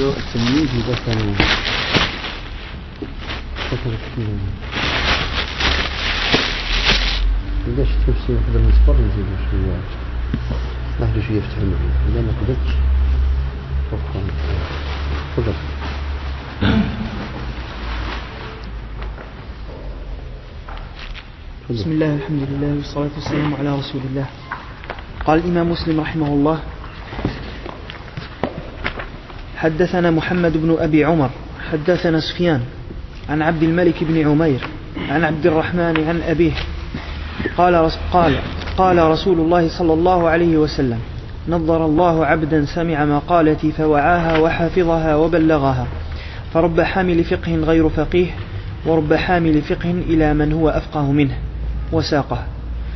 له التمييز إذا كان إذا شفت نفسي نقدر نصبر نزيد شوية ناخذ شوية يفتح المعين إذا ما قدرتش تفضل. بسم الله الحمد لله والصلاة والسلام على رسول الله. قال الإمام مسلم رحمه الله: حدثنا محمد بن أبي عمر حدثنا سفيان عن عبد الملك بن عمير عن عبد الرحمن عن أبيه قال رسول الله صلى الله عليه وسلم: نظر الله عبدا سمع مقالتي فوعاها وحفظها وبلغها، فرب حامل فقه غير فقيه ورب حامل فقه إلى من هو أفقه منه وساقه.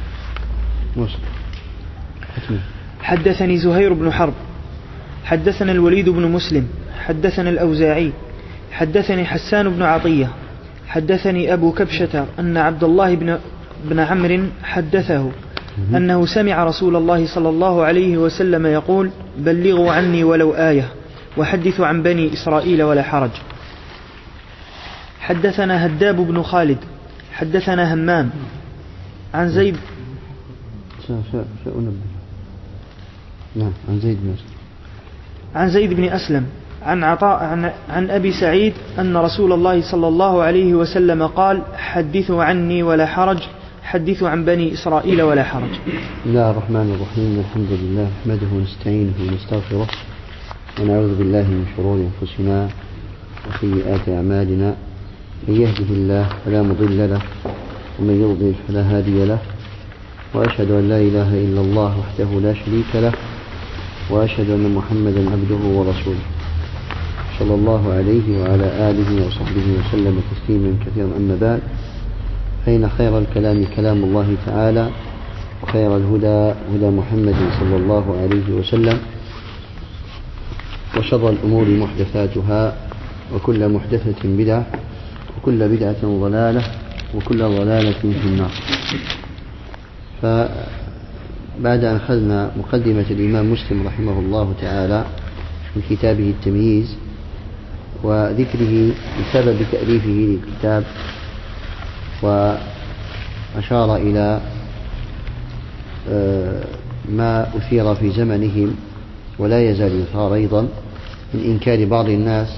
حدثني زهير بن حرب حدثنا الوليد بن مسلم حدثنا الأوزاعي حدثني حسان بن عطية حدثني أبو كبشة أن عبد الله بن عمرو حدثه أنه سمع رسول الله صلى الله عليه وسلم يقول: بلغوا عني ولو آية وحدثوا عن بني إسرائيل ولا حرج. حدثنا هداب بن خالد حدثنا همام عن زيد عن زيد بن أسلم عن عطاء عن أبي سعيد أن رسول الله صلى الله عليه وسلم قال: حدثوا عني ولا حرج، حدثوا عن بني إسرائيل ولا حرج. بسم الله الرحمن الرحيم. الحمد لله نحمده ونستعينه ونستغفره ونعوذ بالله من شرور أنفسنا وسيئات أعمالنا، من يهده الله فلا مضل له ومن يضلل فلا هادي له، وأشهد أن لا إله إلا الله وحده لا شريك له، وأشهد أن محمدا عبده ورسوله صلى الله عليه وعلى آله وصحبه وسلم تسليما كثيرا. أما بعد، فإن خير الكلام كلام الله تعالى، وخير الهدى هدى محمد صلى الله عليه وسلم، وشر الأمور محدثاتها، وكل محدثة بدعة، وكل بدعة ضلالة، وكل ضلالة في النار. فبعد أن أخذنا مقدمة الإمام مسلم رحمه الله تعالى من كتابه التمييز وذكره بسبب تأليفه للكتاب، وأشار إلى ما أثير في زمنهم ولا يزال يثار أيضا من إنكار بعض الناس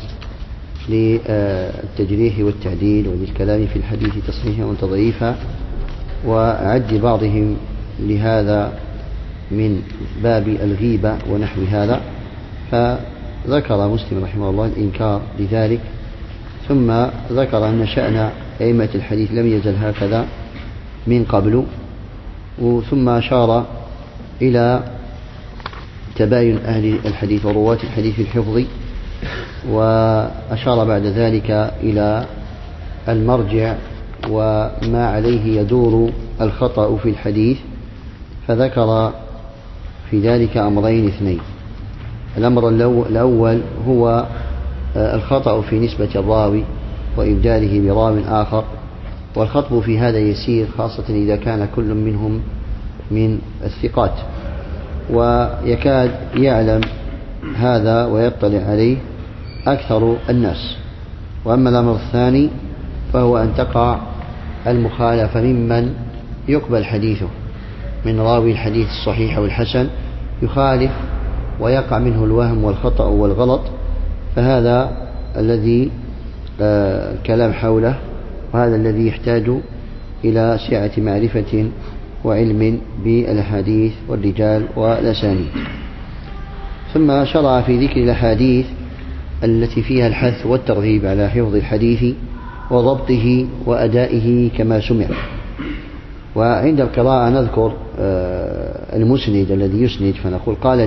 للتجريح والتعديل وللكلام في الحديث تصحيحا وتضعيفا، وعد بعضهم لهذا من باب الغيبة ونحو هذا. فذكر مسلم رحمه الله الإنكار لذلك، ثم ذكر أن شأن أئمة الحديث لم يزل هكذا من قبل، ثم أشار إلى تباين أهل الحديث ورواة الحديث في الحفظ، وأشار بعد ذلك إلى المرجع وما عليه يدور الخطأ في الحديث، فذكر في ذلك أمرين اثنين. الأمر الأول هو الخطأ في نسبة الراوي وإبداله براو آخر، والخطب في هذا يسير خاصة إذا كان كل منهم من الثقات، ويكاد يعلم هذا ويطلع عليه أكثر الناس. وأما الأمر الثاني فهو أن تقع المخالفة ممن يقبل حديثه، من راوي الحديث الصحيح والحسن يخالف ويقع منه الوهم والخطأ والغلط، فهذا الذي كلام حوله، وهذا الذي يحتاج إلى سعة معرفة وعلم بالأحاديث والرجال والأسانيد. ثم شرع في ذكر الأحاديث التي فيها الحث والترغيب على حفظ الحديث وضبطه وأدائه كما سمع. وعند القراءة نذكر المسند الذي يسند، فنقول قال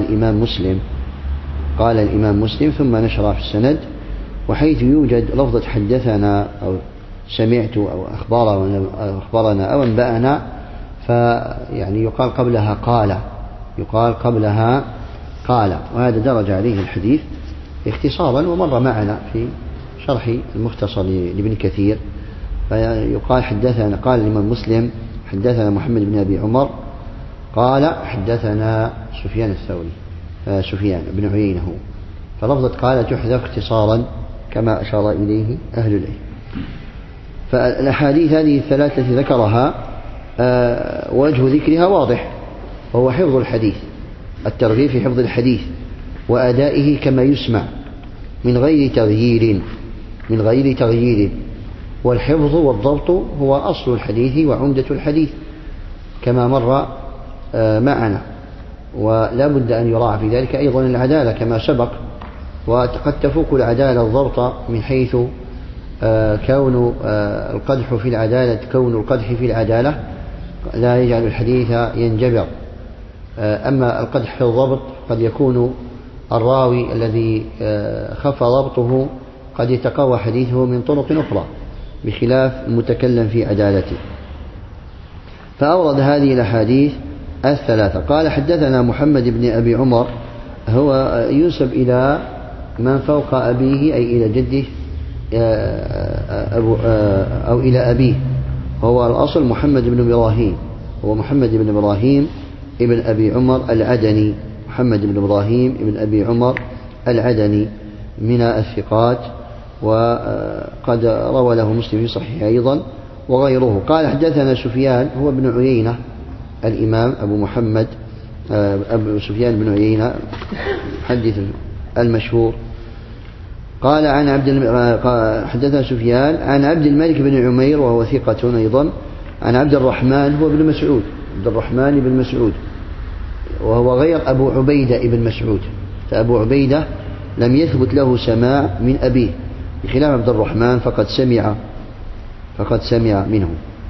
الإمام مسلم ثم نشرع في السند، وحيث يوجد لفظة حدثنا أو سمعت أو أخبرنا أو أنبأنا، فيعني يقال قبلها قال، وهذا درج عليه الحديث اختصارا، ومر معنا في شرح المختصر لابن كثير. فيقال حدثنا، قال الإمام مسلم حدثنا محمد بن أبي عمر قال حدثنا سفيان الثوري، سفيان بن عيينة، فلفظة قال تحذف اختصارا كما أشار إليه أهل العلم. فالأحاديث هذه الثلاث التي ذكرها وجه ذكرها واضح، وهو حفظ الحديث، الترغيب في حفظ الحديث وأدائه كما يسمع من غير تغيير. والحفظ والضبط هو أصل الحديث وعمدة الحديث كما مر معنا، ولا بد أن يراعى في ذلك أيضا العدالة كما سبق. وقد تفوق العدالة الضبط من حيث كون القدح في العدالة لا يجعل الحديث ينجبر. أما القدح في الضبط قد يكون الراوي الذي خف ضبطه قد يتقوى حديثه من طرق أخرى بخلاف المتكلم في عدالته. فأورد هذه الأحاديث الثلاثة. قال حدثنا محمد بن أبي عمر، هو ينسب إلى من فوق أبيه أي إلى جده أو إلى أبيه. هو الأصل محمد بن إبراهيم، هو محمد بن إبراهيم ابن أبي عمر العدني، محمد بن إبراهيم ابن أبي عمر العدني من الثقات، وقد روى له مسلم في صحيح أيضا وغيره. قال حدثنا سفيان هو ابن عيينة الإمام أبو محمد أبو سفيان بن عيينة محدث المشهور. قال حدثنا سفيان عن عبد الملك بن عمير وهو ثقة أيضا، عن عبد الرحمن هو ابن مسعود، عبد الرحمن بن مسعود، وهو غير أبو عبيدة ابن مسعود، فأبو عبيدة لم يثبت له سماع من أبيه بخلاف عبد الرحمن فقد سمع منه.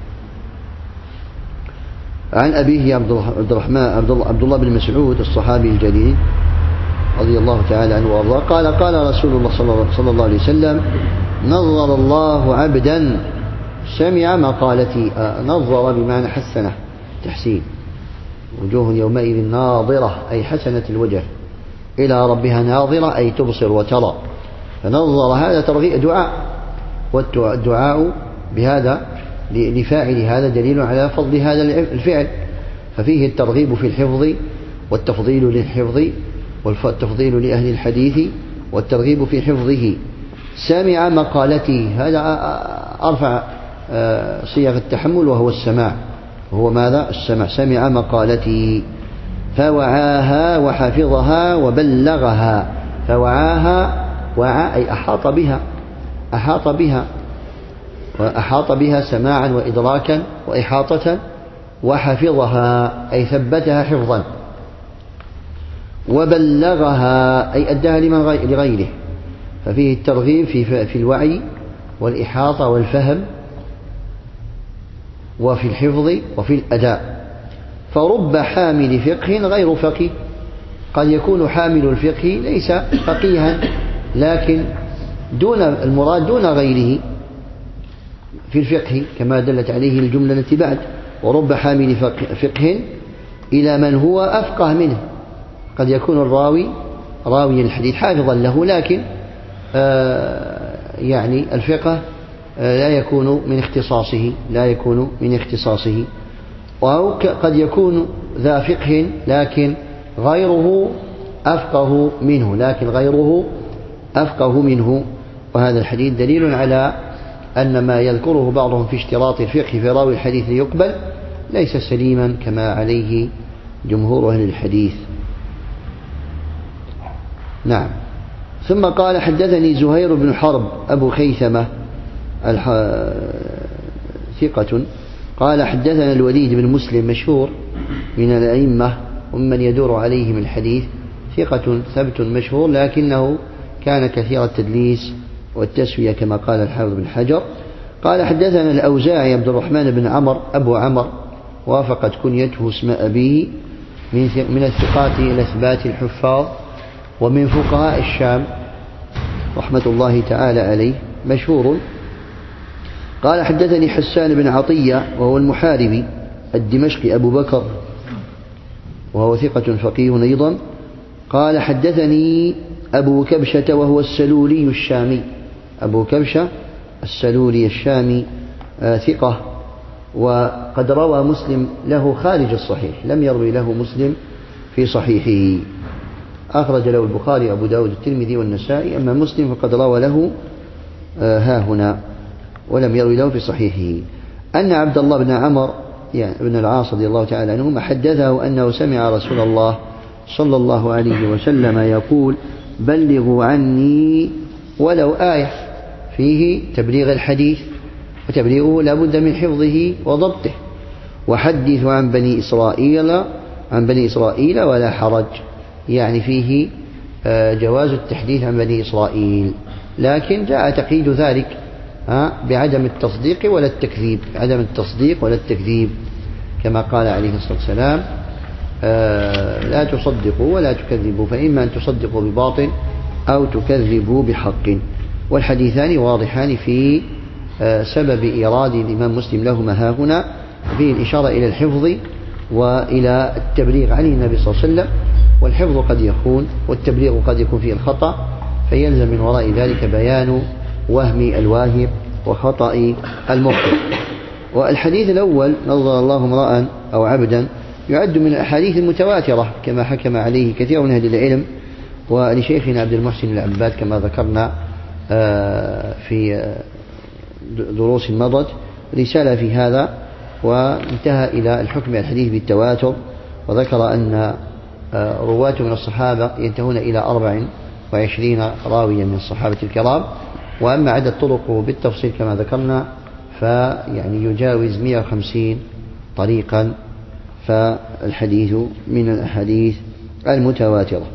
عن أبيه عبد الله بن مسعود الصحابي الجليل رضي الله تعالى عنه وارضاه قال قال رسول الله صلى الله عليه وسلم: نظر الله عبدا سمع مقالتي. نظر بمعنى حسنه، تحسين. وجوه يومئذ ناظرة أي حسنة الوجه، إلى ربها ناظرة أي تبصر وترى. فنظر هذا ترغيب دعاء، والدعاء بهذا لفاعل هذا دليل على فضل هذا الفعل، ففيه الترغيب في الحفظ والتفضيل للحفظ والتفضيل لأهل الحديث والترغيب في حفظه. سمع مقالتي، هذا أرفع صيغ التحمل وهو السماع، وهو ماذا؟ السمع. سمع مقالتي فوعاها وحفظها وبلغها. فوعاها، وعى أي أحاط بها سماعا وإدراكا وإحاطة. وحفظها أي ثبتها حفظا. وبلغها أي أداها لغيره. ففيه الترغيب في الوعي والإحاطة والفهم وفي الحفظ وفي الأداء. فرب حامل فقه غير فقيه، قد يكون حامل الفقه ليس فقيها لكن المراد دون غيره في الفقه كما دلت عليه الجملة التي بعد. ورب حامل فقه إلى من هو أفقه منه. قد يكون الراوي راوي الحديث حافظا له، لكن يعني الفقه لا يكون من اختصاصه. أو قد يكون ذا فقه لكن غيره أفقه منه. وهذا الحديث دليل على أن ما يذكره بعضهم في اشتراط الفقه في راوي الحديث ليقبل ليس سليما كما عليه جمهور أهل الحديث. نعم. ثم قال حدثني زهير بن حرب أبو خيثمة ثقة. قال حدثنا الوليد بن مسلم مشهور من الأئمة ومن يدور عليهم الحديث، ثقة ثبت مشهور، لكنه كان كثير التدليس والتسوية كما قال الحافظ بن حجر. قال حدثنا الأوزاعي عبد الرحمن بن عمر أبو عمر، وافقت كنيته اسم أبيه، من الثقات الأثبات الحفاظ ومن فقهاء الشام رحمة الله تعالى عليه، مشهور. قال حدثني حسان بن عطية وهو المحاربي الدمشقي أبو بكر، وهو ثقة فقيه أيضا. قال حدثني أبو كبشة وهو السلولي الشامي، أبو كبشة السلولي الشامي ثقة، وقد روى مسلم له خارج الصحيح، لم يروي له مسلم في صحيحه. أخرج له البخاري أبو داود الترمذي والنسائي، أما مسلم فقد روى له ها هنا ولم يروي له في صحيحه. أن عبد الله بن عمر يعني بن العاص رضي الله تعالى عنهما حدثه أنه سمع رسول الله صلى الله عليه وسلم يقول: بلغوا عني ولو آية، فيه تبليغ الحديث، وتبليغه لا بد من حفظه وضبطه. وحدثوا عن بني إسرائيل ولا حرج، يعني فيه جواز التحديث عن بني إسرائيل، لكن جاء تقييد ذلك بعدم التصديق ولا التكذيب، عدم التصديق ولا التكذيب، كما قال عليه الصلاة والسلام: لا تصدقوا ولا تكذبوا، فإما أن تصدقوا بباطل أو تكذبوا بحق. والحديثان واضحان في سبب إيراد الإمام مسلم لهما ها هنا، فيه الإشارة إلى الحفظ وإلى التبليغ عن النبي صلى الله عليه وسلم، والحفظ قد يكون والتبليغ قد يكون فيه الخطأ، فيلزم من وراء ذلك بيان وهم الواهم وخطأ المخطئ. والحديث الأول: نظر الله امرأ أو عبدا، يعد من الأحاديث المتواترة كما حكم عليه كثير من أهل العلم، ولشيخنا عبد المحسن العباد كما ذكرنا في دروس مضت رسالة في هذا، وانتهى إلى الحكم الحديث بالتواتر، وذكر أن رواة من الصحابة ينتهون إلى 24 راويا من الصحابة الكرام، وأما عدد طرقه بالتفصيل كما ذكرنا فيعني يجاوز 150 طريقا، فالحديث من الأحاديث المتواترة.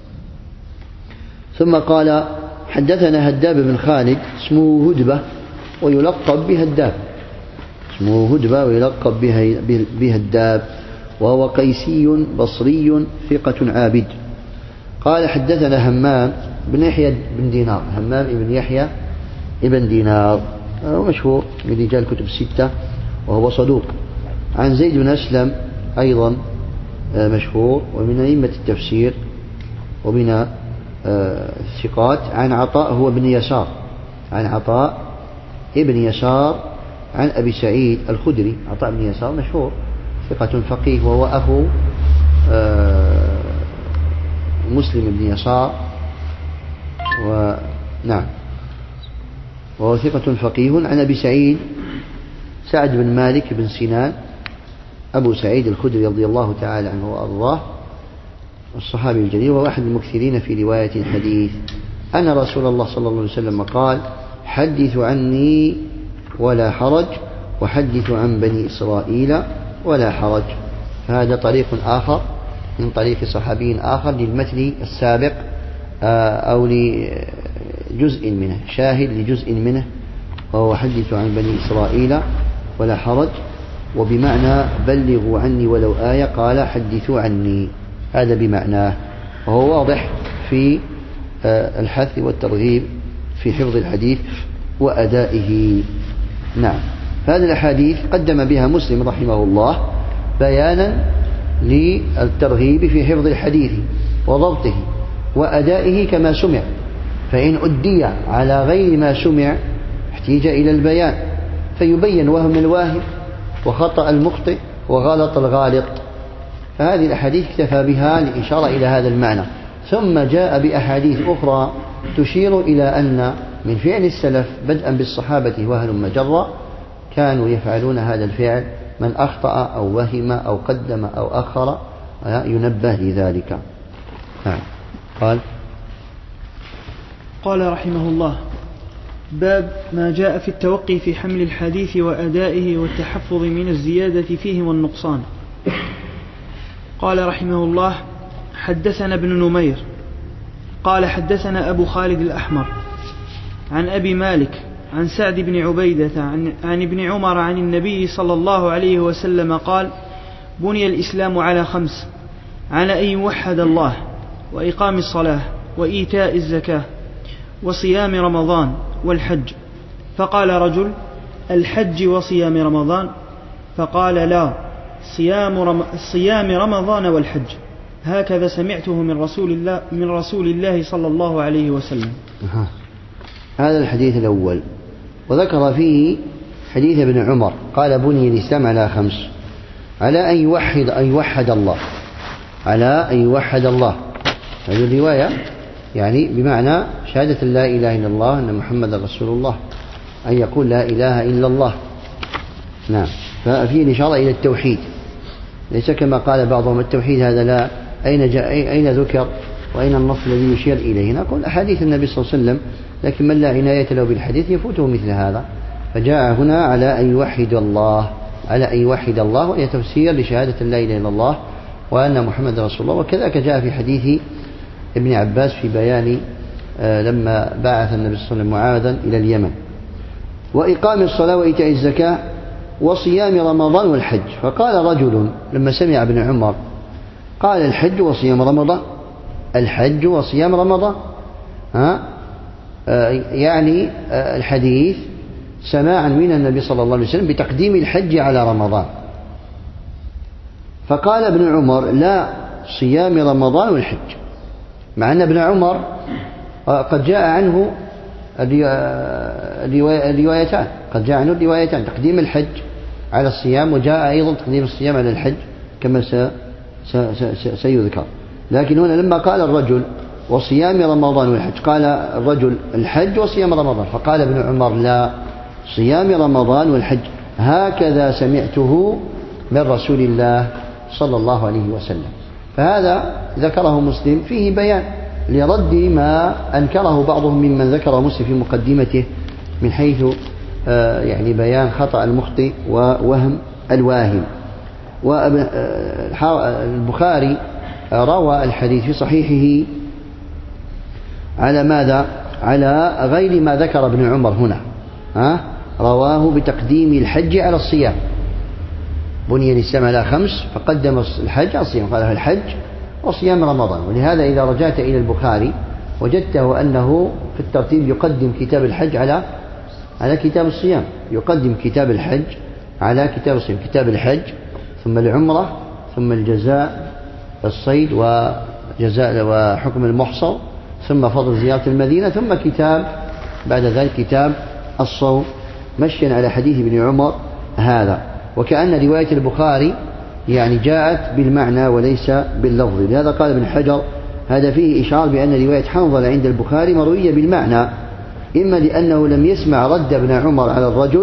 ثم قال: حدثنا هداب بن خالد اسمه هدبة ويلقب بهداب، اسمه هدبة ويلقب بهداب، وهو قيسي بصري ثقة عابد. قال: حدثنا همام بن يحيى بن دينار، همام بن يحيى بن دينار مشهور من رجال كتب الستة وهو صدوق. عن زيد بن أسلم أيضا مشهور ومن أئمة التفسير ومن الثقات. عن عطاء هو بن يسار، عن عطاء ابن يسار عن أبي سعيد الخدري. عطاء بن يسار مشهور ثقة فقيه، وهو أخو مسلم بن يسار، ونعم وهو ثقة فقيه. عن أبي سعيد سعد بن مالك بن سنان أبو سعيد الخدري رضي الله تعالى عنه وأرضاه، الصحابي الجليل، وهو أحد المكثرين في رواية الحديث، أن رسول الله صلى الله عليه وسلم قال: حدثوا عني ولا حرج، وحدثوا عن بني إسرائيل ولا حرج. فهذا طريق آخر من طريق صحابي آخر للمثل السابق، أو لجزء منه، شاهد لجزء منه، وهو حدثوا عن بني إسرائيل ولا حرج، وبمعنى بلغوا عني ولو آية قال حدثوا عني، هذا بمعناه، وهو واضح في الحث والترغيب في حفظ الحديث وأدائه. نعم، هذه الأحاديث قدم بها مسلم رحمه الله بيانا للترغيب في حفظ الحديث وضبطه وأدائه كما سمع، فإن أدي على غير ما سمع احتيج إلى البيان فيبين وهم الواهم وخطأ المخطئ وغلط الغالط. فهذه الأحاديث اكتفى بها لإشارة إلى هذا المعنى، ثم جاء بأحاديث أخرى تشير إلى أن من فعل السلف بدءا بالصحابة وهل مجرى كانوا يفعلون هذا الفعل، من أخطأ أو وهم أو قدم أو أخر ينبه لذلك. قال رحمه الله: باب ما جاء في التوقي في حمل الحديث وأدائه والتحفظ من الزيادة فيه والنقصان. قال رحمه الله: حدثنا ابن نمير قال حدثنا أبو خالد الأحمر عن أبي مالك عن سعد بن عبيدة عن ابن عمر عن النبي صلى الله عليه وسلم قال: بني الإسلام على 5، على أن يوحد الله، وإقام الصلاة، وإيتاء الزكاة، وصيام رمضان، والحج. فقال رجل: الحج وصيام رمضان؟ فقال: لا، صيام رمضان والحج، هكذا سمعته من رسول الله صلى الله عليه وسلم. هذا الحديث الأول، وذكر فيه حديث ابن عمر قال: بني الإسلام على 5، على أن يوحد الله، على أن يوحد الله، هذه الرواية يعني بمعنى شهادة لا إله إلا الله أن محمد رسول الله، أن يقول لا إله إلا الله. نعم. ففيه الإشارة إلى التوحيد، ليس كما قال بعضهم التوحيد هذا لا أين ذكر وأين النص الذي يشير إليه. نقول أحاديث النبي صلى الله عليه وسلم، لكن من لا عناية له بالحديث يفوته مثل هذا. فجاء هنا على أن يوحد الله، على أن يوحد الله، وهي تفسير لشهادة لا إله إلا الله وأن محمد رسول الله. وكذلك جاء في حديث ابن عباس في بيان لما بعث النبي صلى الله عليه وسلم معاذا إلى اليمن، وإقام الصلاة وإيتاء الزكاة وصيام رمضان والحج. فقال رجل لما سمع ابن عمر قال الحج وصيام رمضان، الحج وصيام رمضان، يعني الحديث سماعا من النبي صلى الله عليه وسلم بتقديم الحج على رمضان. فقال ابن عمر لا، صيام رمضان والحج، مع أن ابن عمر قد جاء عنه الروايتان، قد جاء عنه الروايتان، تقديم الحج على الصيام، وجاء أيضا تقديم الصيام على الحج كما سيذكر. لكن هنا لما قال الرجل وصيام رمضان والحج، قال الرجل الحج وصيام رمضان، فقال ابن عمر لا، صيام رمضان والحج، هكذا سمعته من رسول الله صلى الله عليه وسلم. فهذا ذكره مسلم فيه بيان لرد ما أنكره بعضهم ممن ذكر مسلم في مقدمته من حيث يعني بيان خطأ المخطئ ووهم الواهم. والبخاري روى الحديث في صحيحه على ماذا؟ على غير ما ذكر ابن عمر هنا، رواه بتقديم الحج على الصيام. بني الإسلام على 5 فقدم الحج على الصيام، قال الحج وصيام رمضان. ولهذا إذا رجعت إلى البخاري وجدته أنه في الترتيب يقدم كتاب الحج على كتاب الصيام، يقدم كتاب الحج على كتاب الصيام، كتاب الحج ثم العمرة ثم الجزاء الصيد وجزاء وحكم المحصر ثم فضل زيارة المدينة ثم كتاب بعد ذلك كتاب الصوم، مشيا على حديث ابن عمر هذا. وكأن رواية البخاري يعني جاءت بالمعنى وليس باللفظ. لهذا قال ابن حجر هذا فيه إشارة بأن رواية حنظلة عند البخاري مروية بالمعنى، إما لأنه لم يسمع رد ابن عمر على الرجل،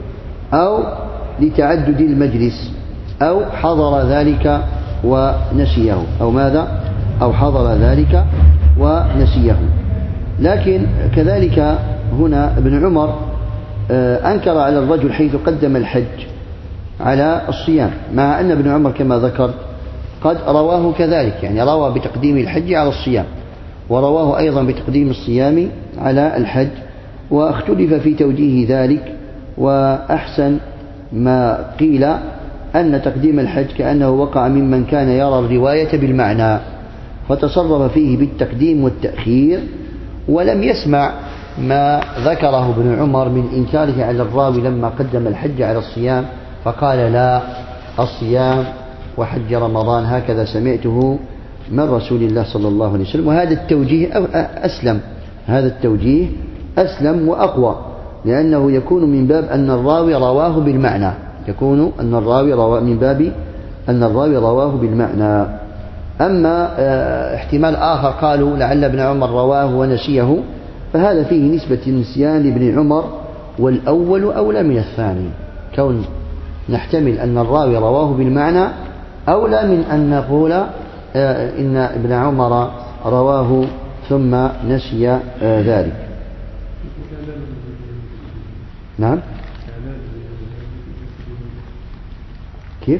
أو لتعدد المجلس، أو حضر ذلك ونسيه، أو ماذا؟ أو حضر ذلك ونسيه. لكن كذلك هنا ابن عمر أنكر على الرجل حيث قدم الحج على الصيام، مع أن ابن عمر كما ذكر قد رواه كذلك، يعني روى بتقديم الحج على الصيام، ورواه أيضا بتقديم الصيام على الحج، واختلف في توجيه ذلك. وأحسن ما قيل أن تقديم الحج كأنه وقع ممن كان يرى الرواية بالمعنى فتصرف فيه بالتقديم والتأخير، ولم يسمع ما ذكره ابن عمر من إنكاره على الراوي لما قدم الحج على الصيام فقال لا، الصيام وحج رمضان هكذا سمعته من رسول الله صلى الله عليه وسلم. وهذا التوجيه أسلم، هذا التوجيه أسلم وأقوى، لأنه يكون من باب أن الراوي رواه بالمعنى، يكون أن الراوي من باب أن الراوي رواه بالمعنى. أما احتمال آخر قالوا لعل ابن عمر رواه ونسيه، فهذا فيه نسبة النسيان لابن عمر، والأول أولى من الثاني. كون نحتمل أن الراوي رواه بالمعنى أولى من أن نقول إن ابن عمر رواه ثم نسي ذلك. نعم. كيف؟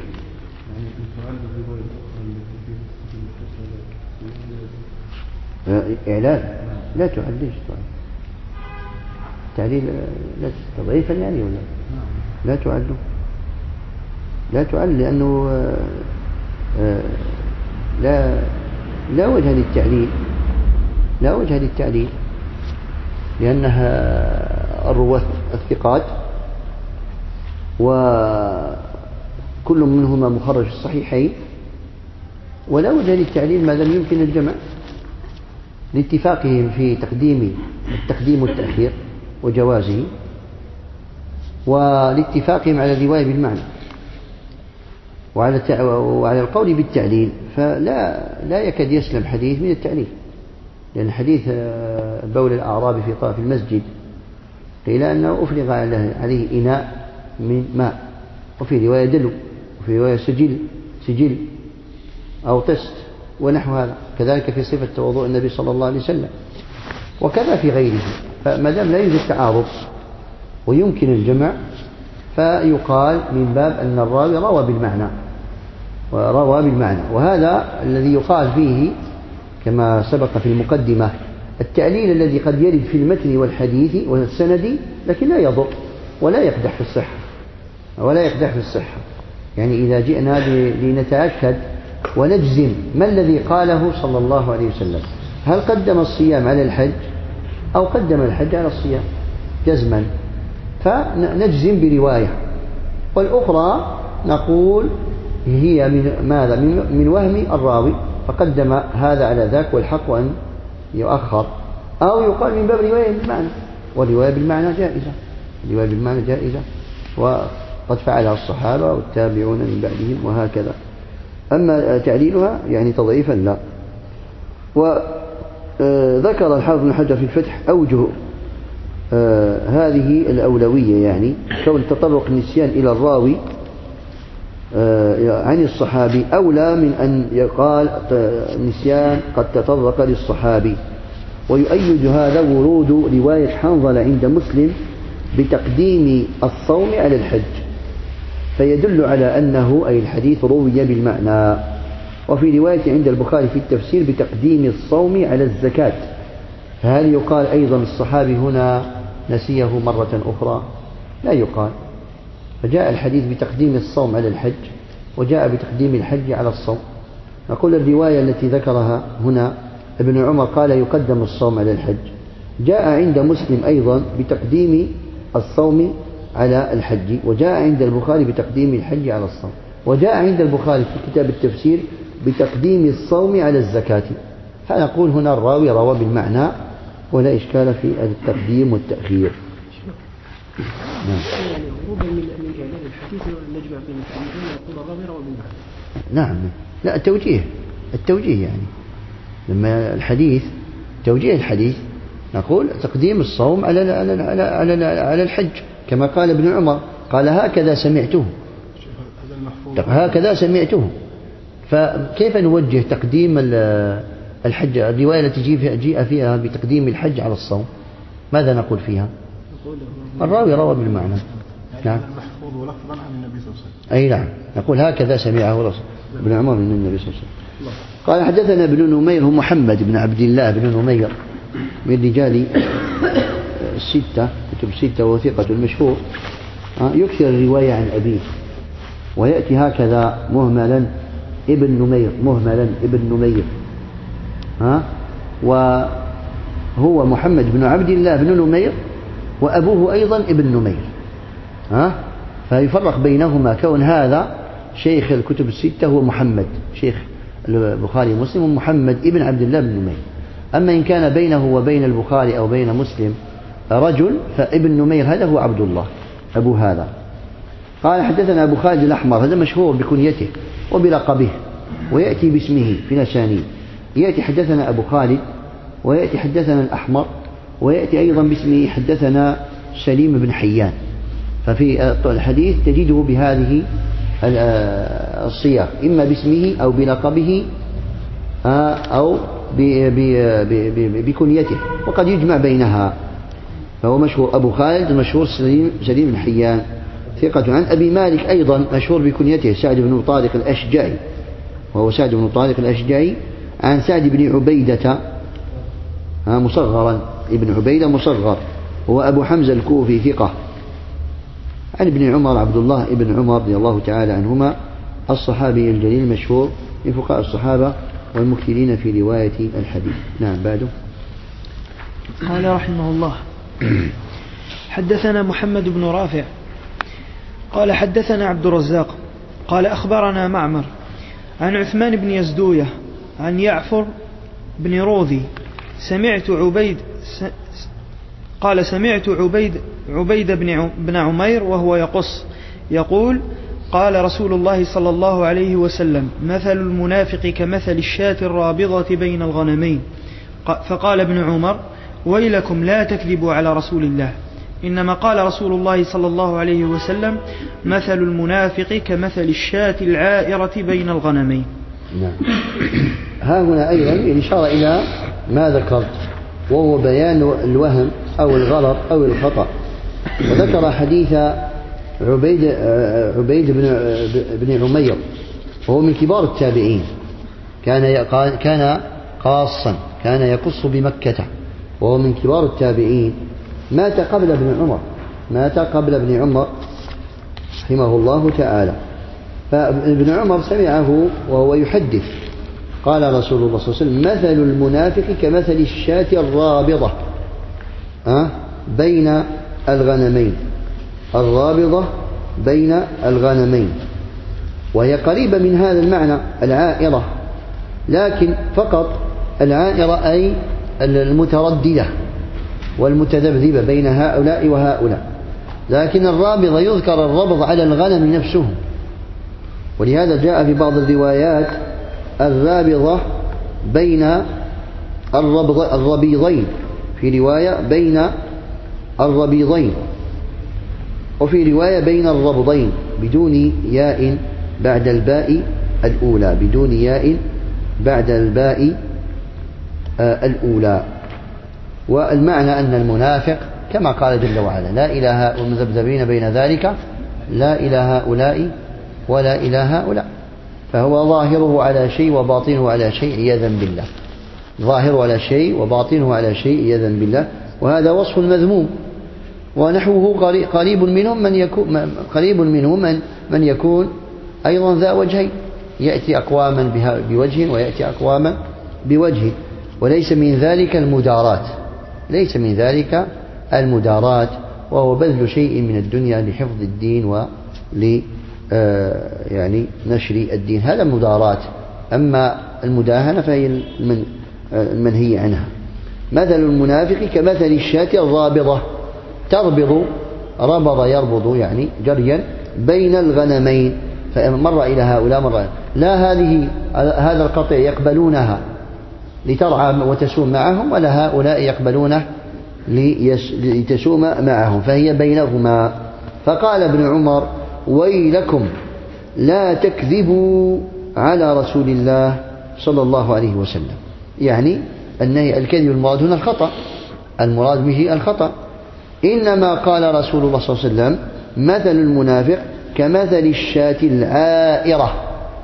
إعلان لا تعليش تعليل لا تضعيفا يعني ولا لا تعلو، لا تعل، لأنه لا وجه للتعليل، لا وجه للتعليل، لأنها الرواة الثقات وكل منهما مخرج في الصحيحين، ولا وجه للتعليل ما لم يمكن الجمع لاتفاقهم في التقديم والتأخير وجوازه، ولاتفاقهم على الرواية بالمعنى. وعلى القول بالتعليل فلا يكاد يسلم حديث من التعليل، لأن حديث بول الأعراب في طرف المسجد قيل أنه أفرغ عليه إناء من ماء، وفي رواية دلو، وفي رواية سجل أو طست ونحو هذا، كذلك في صفة توضؤ النبي صلى الله عليه وسلم، وكذا في غيره. فما دام لا يوجد تعارض ويمكن الجمع فيقال من باب أن الراوي روى بالمعنى. وهذا الذي يقال فيه كما سبق في المقدمة التعليل الذي قد يرد في المتن والحديث والسند لكن لا يضر ولا يقدح في الصحة. يعني إذا جئنا لنتأكد ونجزم ما الذي قاله صلى الله عليه وسلم، هل قدم الصيام على الحج أو قدم الحج على الصيام جزما، فنجزم برواية، والأخرى نقول هي من وهم الراوي فقدم هذا على ذاك والحق أن يؤخر، أو يقال من باب رواية بالمعنى، والرواية بالمعنى جائزة وقد فعلها الصحابة والتابعون من بعدهم وهكذا. أما تعليلها يعني تضعيفا لا. وذكر الحافظ بن حجر في الفتح أوجه هذه الأولوية، يعني كون تطرق النسيان إلى الراوي عن الصحابي أولى من أن يقال النسيان قد تطرق للصحابي. ويؤيد هذا ورود رواية حنظلة عند مسلم بتقديم الصوم على الحج، فيدل على أنه أي الحديث روي بالمعنى. وفي رواية عند البخاري في التفسير بتقديم الصوم على الزكاة، فهل يقال أيضا الصحابي هنا نسيه مرة أخرى؟ لا يقال. فجاء الحديث بتقديم الصوم على الحج وجاء بتقديم الحج على الصوم. نقول الرواية التي ذكرها هنا ابن عمر قال يقدم الصوم على الحج، جاء عند مسلم أيضا بتقديم الصوم على الحج، وجاء عند البخاري بتقديم الحج على الصوم، وجاء عند البخاري في كتاب التفسير بتقديم الصوم على الزكاة. فنقول هنا الراوي روى بالمعنى ولا إشكال في التقديم والتأخير. يعني هروبا من إعلان الحديث نجمع بين التعليلين ويقول الراوي روى بالمعنى. نعم، لا التوجيه يعني لما الحديث توجيه الحديث نقول تقديم الصوم على الحج كما قال ابن عمر، قال هكذا سمعته. فكيف نوجه تقديم الحج؟ الرواية التي جاء فيها بتقديم الحج على الصوم ماذا نقول فيها؟ الراوي روى بالمعنى. نعم، المحفوظ ولفظا عن النبي صلى الله عليه وسلم. أي نعم، نقول هكذا سمعه ابن عمر من النبي صلى الله عليه وسلم. قال حدثنا ابن نمير، هو محمد بن عبد الله بن نمير من رجال الستة، كتب الستة، وثقة المشهور، يكثر الرواية عن أبيه، ويأتي هكذا مهملا ابن نمير، وهو محمد بن عبد الله بن نمير وأبوه أيضا ابن نمير، فيفرق بينهما كون هذا شيخ الكتب الستة هو محمد، شيخ البخاري ومسلم، ومحمد ابن عبد الله بن نمير. أما إن كان بينه وبين البخاري أو بين مسلم رجل فابن نمير هذا هو عبد الله أبو هذا. قال حدثنا أبو خالد الأحمر، هذا مشهور بكنيته وبلقبه، ويأتي باسمه في الأسانيد، يأتي حدثنا أبو خالد، ويأتي حدثنا الأحمر، ويأتي أيضا باسمه حدثنا سليم بن حيان. ففي الحديث تجده بهذه الصيغ، إما باسمه أو بلقبه أو بكنيته، وقد يجمع بينها. فهو مشهور أبو خالد، مشهور سليم بن حيان، ثقة. عن أبي مالك أيضا مشهور بكنيته سعد بن طارق الأشجعي، وهو سعد بن طارق الأشجعي. عن سعد بن عبيدة مصغرا، ابن عبيدة مصغر، هو أبو حمزة الكوفي ثقة. عن ابن عمر عبد الله ابن عمر رضي الله تعالى عنهما، الصحابي الجليل المشهور من فقهاء الصحابة والمكثرين في رواية الحديث. نعم، بعده قال رحمه الله حدثنا محمد بن رافع قال حدثنا عبد الرزاق قال أخبرنا معمر عن عثمان بن يزدوية عن يعفر بن روذي سمعت عبيد بن عمير وهو يقول قال رسول الله صلى الله عليه وسلم: مثل المنافق كمثل الشاة الرابضة بين الغنمين. فقال ابن عمر: ويلكم لا تكذبوا على رسول الله، إنما قال رسول الله صلى الله عليه وسلم: مثل المنافق كمثل الشاة العائرة بين الغنمين. نعم. ها هنا أيضا الإشارة إلى ما ذكرت، وهو بيان الوهم أو الغلط أو الخطأ. وذكر حديث عبيد بن عمير، وهو من كبار التابعين، كان قاصا، كان يقص بمكة، وهو من كبار التابعين، مات قبل ابن عمر رحمه الله تعالى. فابن عمر سمعه وهو يحدث: قال رسول الله صلى الله عليه وسلم: مثل المنافق كمثل الشاة الرابضة بين الغنمين، الرابضة بين الغنمين، وهي قريبة من هذا المعنى العائرة، لكن فقط العائرة أي المترددة والمتذبذبة بين هؤلاء وهؤلاء، لكن الرابضة يذكر الربض على الغنم نفسه، ولهذا جاء في بعض الروايات الرابضة بين الربيضين، في رواية بين الربيضين، وفي رواية بين الربضين بدون ياء بعد الباء الأولى، بدون ياء بعد الباء الأولى. والمعنى أن المنافق كما قال جل وعلا: لا إله والمذبذبين بين ذلك، لا إله هؤلاء ولا إله هؤلاء، فهو ظاهره على شيء وباطنه على شيء عياذا بالله، ظاهره على شيء وباطنه على شيء عياذا بالله، وهذا وصف مذموم. ونحوه قريب منهم من يكون أيضا ذا وجهين، يأتي أقواما بوجه ويأتي أقواما بوجه، وليس من ذلك المدارات، ليس من ذلك المدارات، وهو بذل شيء من الدنيا لحفظ الدين ول يعني نشر الدين، هذا مدارات. أما المداهنة فهي المنهي عنها. مثل المنافق كمثل الشاة الرابضة، تربض، ربض يربض يعني جريا، بين الغنمين، فمر إلى هؤلاء مرة، لا هذا القطيع يقبلونها لترعى وتسوم معهم، ولا هؤلاء يقبلونه لتسوم معهم، فهي بينهما. فقال ابن عمر: ويلكم لا تكذبوا على رسول الله صلى الله عليه وسلم، يعني الكذب المراد هنا الخطأ، المراد به الخطأ. إنما قال رسول الله صلى الله عليه وسلم: مثل المنافق كمثل الشاة العائرة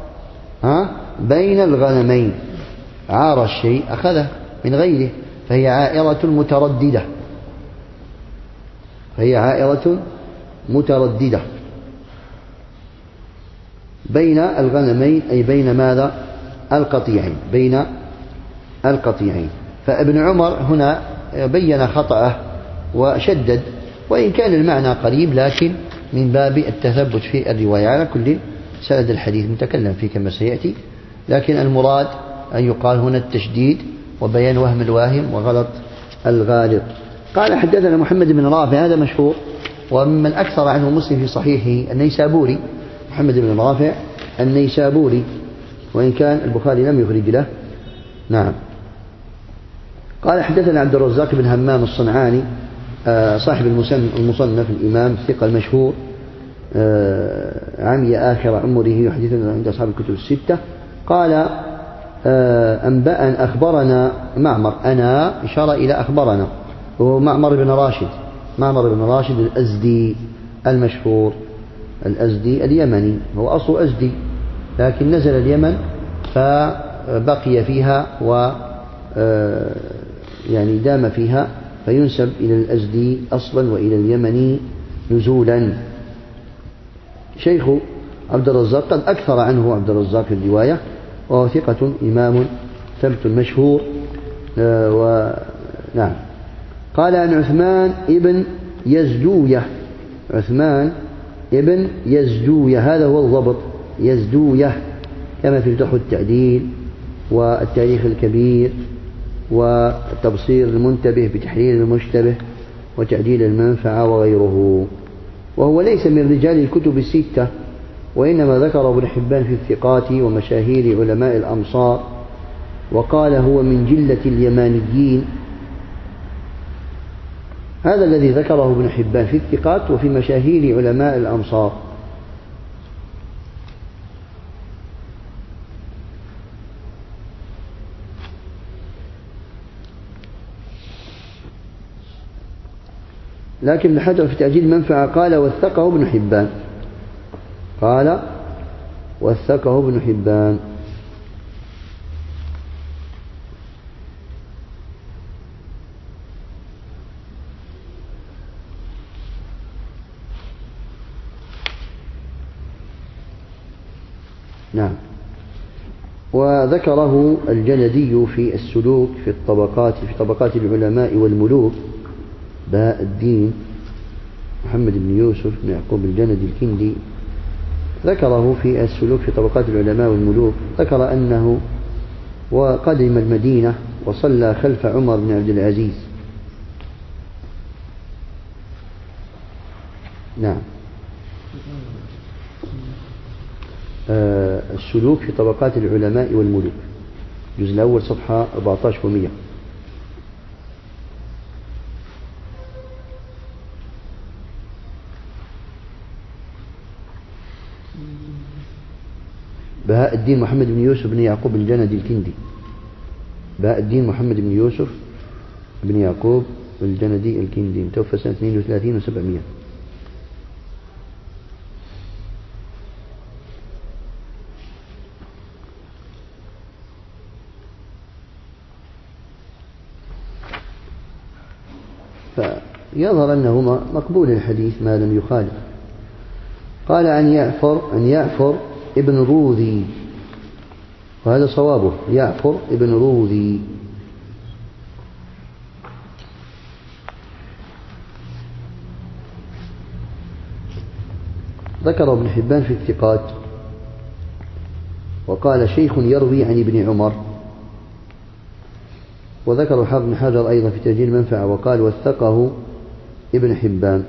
بين الغنمين، عار الشيء أخذه من غيره، فهي عائرة مترددة، فهي عائرة مترددة بين الغنمين، أي بين ماذا؟ القطيعين، بين القطيعين. فابن عمر هنا بين خطأه وشدد، وإن كان المعنى قريب، لكن من باب التثبت في الرواية. على كل سند الحديث متكلم فيه كما سيأتي، لكن المراد أن يقال هنا التشديد وبيان وهم الواهم وغلط الغالط. قال: حدثنا محمد بن رافع، هذا مشهور ومن أكثر عنه مسلم في صحيحه، النيسابوري، محمد بن رافع النيسابوري، وإن كان البخاري لم يخرج له. نعم. قال: حدثنا عبد الرزاق بن همام الصنعاني، صاحب المصنف الإمام الثقة المشهور، عمي آخر عمره، يحدثنا عند أصحاب الكتب الستة. قال: أخبرنا معمر، أنا إشارة إلى أخبرنا، هو معمر بن راشد الأزدي المشهور، الأزدي اليمني، هو أصل أزدي، لكن نزل اليمن فبقي فيها و يعني دام فيها، فينسب إلى الأزدي أصلا وإلى اليمني نزولا. شيخ عبد الرزاق قد أكثر عنه عبد الرزاق في الرواية، وهو ثقة إمام ثبت مشهور. نعم. قال: عن عثمان ابن يزدوية، عثمان ابن يزدوية، هذا هو الضبط، يزدوية، كما في الجرح والتعديل والتاريخ الكبير والتبصير المنتبه بتحرير المشتبه وتعديل المنفعة وغيره. وهو ليس من رجال الكتب الستة، وإنما ذكر ابن حبان في الثقات ومشاهير علماء الأمصار، وقال هو من جلة اليمانيين. هذا الذي ذكره ابن حبان في الثقات وفي مشاهير علماء الأمصار. لكن ابن حجر في تأجيل المنفعة قال وثقه ابن حبان، قال وثقه ابن حبان. نعم. وذكره الجندي في السلوك في طبقات العلماء والملوك، بهاء الدين محمد بن يوسف بن يعقوب الجندي الكندي ذكره في السلوك في طبقات العلماء والملوك. ذكر أنه وقدم المدينة وصلى خلف عمر بن عبد العزيز. نعم. السلوك في طبقات العلماء والملوك، الجزء الأول صفحة 14 و100. بهاء الدين محمد بن يوسف بن يعقوب الجندي الكندي، بهاء الدين محمد بن يوسف بن يعقوب الجندي الكندي، متوفى سنة 32 و700. فيظهر أنه مقبول الحديث ما لم يخالف. قال أن يعفر ابن روذي، وهذا صوابه، يعفر ابن روذي. ذكر ابن حبان في الثقات وقال شيخ يروي عن ابن عمر. وذكر حافظ بن حجر أيضا في تأجيل المنفعة وقال وثقه ابن حبان.